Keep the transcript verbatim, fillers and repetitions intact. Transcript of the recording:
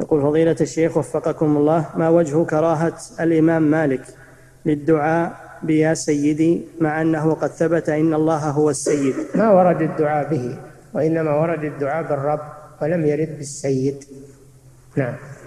يقول فضيلة الشيخ وفقكم الله، ما وجه كراهة الإمام مالك للدعاء بيا سيدي مع أنه قد ثبت إن الله هو السيد؟ ما ورد الدعاء به، وإنما ورد الدعاء بالرب ولم يرد بالسيد. نعم.